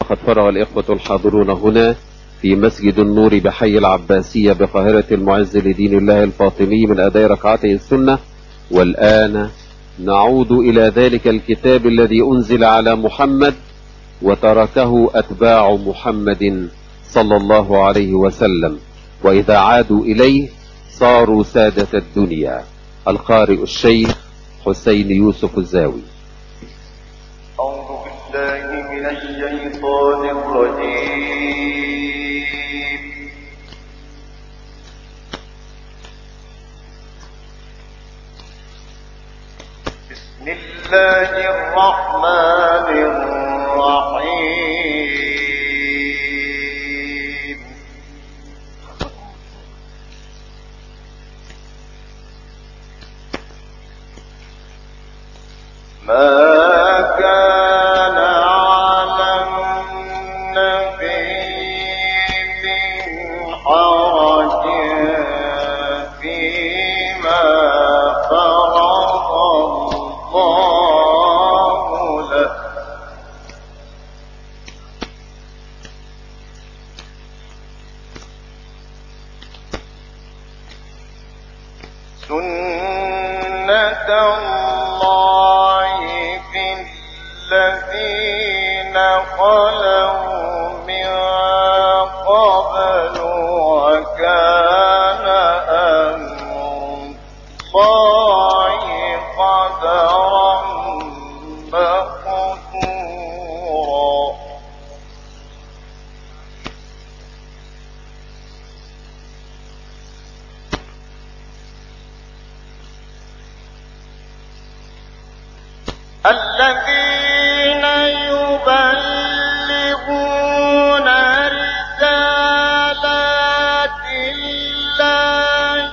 قد فرغ الإخوة الحاضرون هنا في مسجد النور بحي العباسية بقاهرة المعز لدين الله الفاطمي من أداء ركعتي السنة، والآن نعود إلى ذلك الكتاب الذي أنزل على محمد وتركه أتباع محمد صلى الله عليه وسلم، وإذا عادوا إليه صاروا سادة الدنيا. القارئ الشيخ حسين يوسف الزاوي. أعوذ بالله من الشيطان الرجيم. بسم الله الرحمن الرحيم. ما كان على النبي من حرج فيما فرض الله له، سنة الله في الذين خلوا من قبل، وكان أمر الله قدرا مقدورا. الذين يبلغون رسالات الله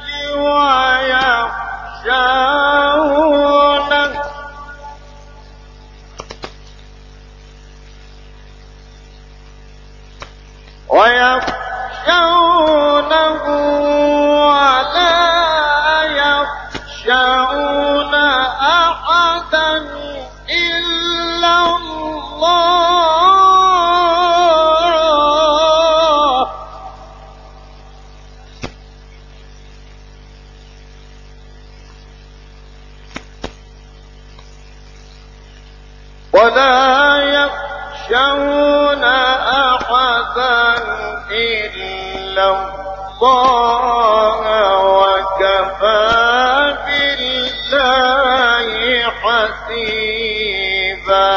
ويخشونه ولا يخشون أحدا إلا الله، ولا يخشون أحدا إلا الله، وكفى بالله حسيبا.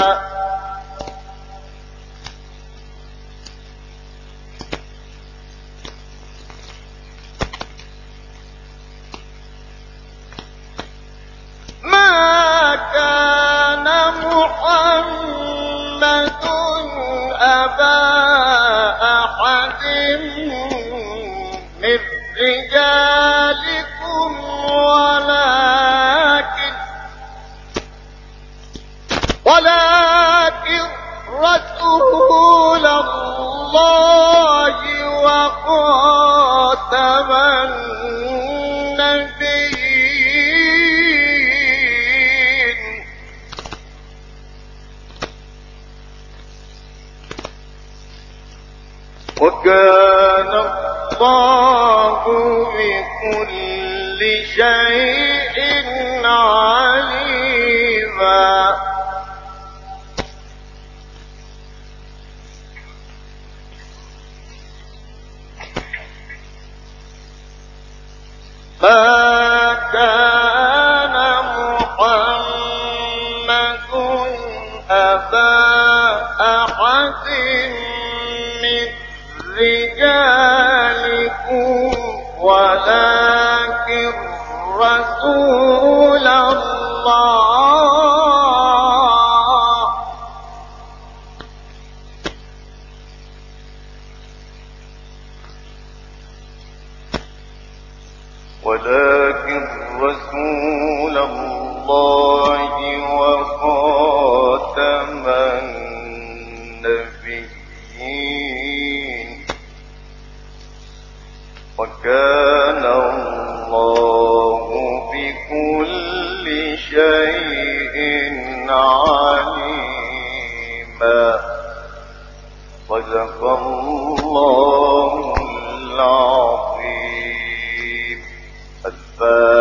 ما كان محمد أبا أحد من رجالكم ولكن رسول الله وخاتم النبيين. وكان الله بكل شيء عليما. ما كان محمد أبا أحد من رجالكم ولكن رسول الله، ولكن رسول الله وخاتم النبيين. وكان الله بكل شيء. عليما. صدق الله العظيم. الفاتحة.